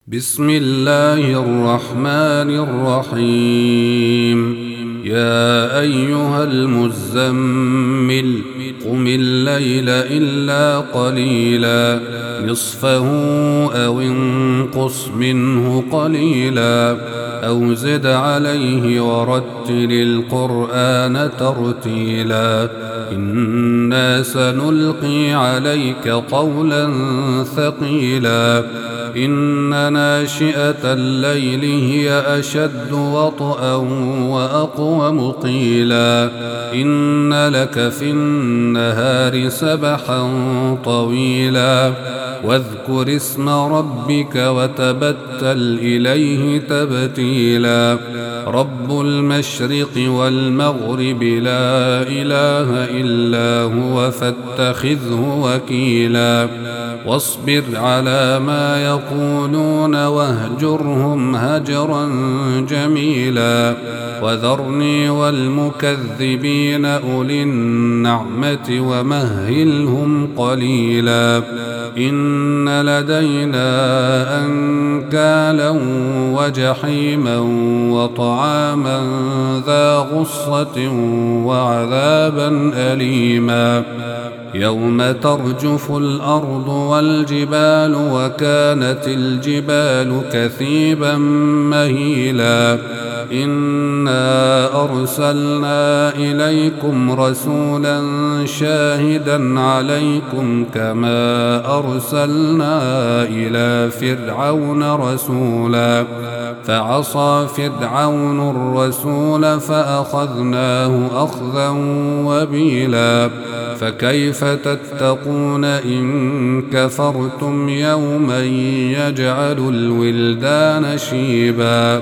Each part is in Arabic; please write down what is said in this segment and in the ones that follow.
بسم الله الرحمن الرحيم. يا أيها المزمل قم الليل إلا قليلا نصفه أو انقص منه قليلا أو زد عليه ورتل القرآن ترتيلا إنا سنلقي عليك قولا ثقيلا إن ناشئة الليل هي أشد وطئا وأقوم قيلا إن لك في النهار سبحا طويلا واذكر اسم ربك وتبتل إليه تبتيلا رب المشرق والمغرب لا إله إلا هو فاتخذه وكيلا واصبر على ما يقولون واهجرهم هجرا جميلا وذرني والمكذبين أولي النعمة ومهلهم قليلا إن لدينا أنكالا وجحيما وطعاما ذا غصة وعذابا أليما يوم ترجف الأرض والجبال وكانت الجبال كثيبا مهيلا إنا أرسلنا إليكم رسولا شاهدا عليكم كما أرسلنا إلى فرعون رسولا فعصى فرعون الرسول فأخذناه أخذا وبيلا فكيف تتقون إن كفرتم يوما يجعل الولدان شيبا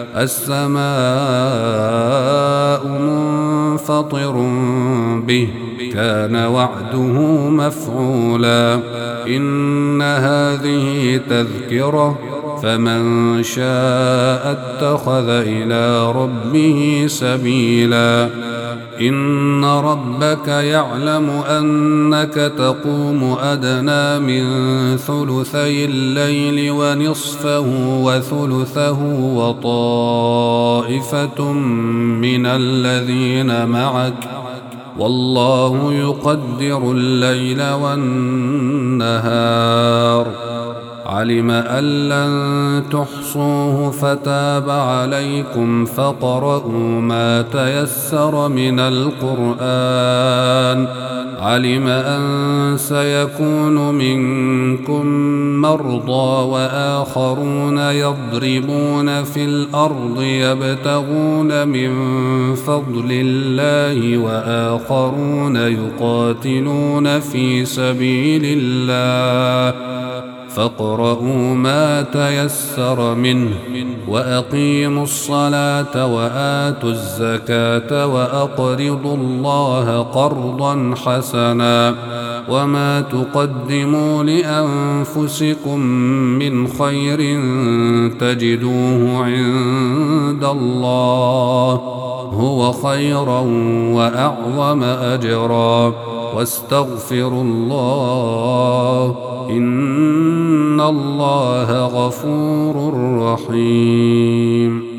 السماء منفطر به كان وعده مفعولا إن هذه تذكرة فمن شاء اتخذ إلى ربه سبيلا إن ربك يعلم أنك تقوم أدنى من ثلثي الليل ونصفه وثلثه وطائفة من الذين معك والله يقدر الليل والنهار علم أن لن تحصوه فتاب عليكم فاقرؤوا ما تيسر من القرآن علم أن سيكون منكم مرضى وآخرون يضربون في الأرض يبتغون من فضل الله وآخرون يقاتلون في سبيل الله فاقرؤوا ما تيسر منه وأقيموا الصلاة وآتوا الزكاة وأقرضوا الله قرضا حسنا وما تقدموا لأنفسكم من خير تجدوه عند الله هو خيرا وأعظم أجرا واستغفروا الله إن الله غفور رحيم.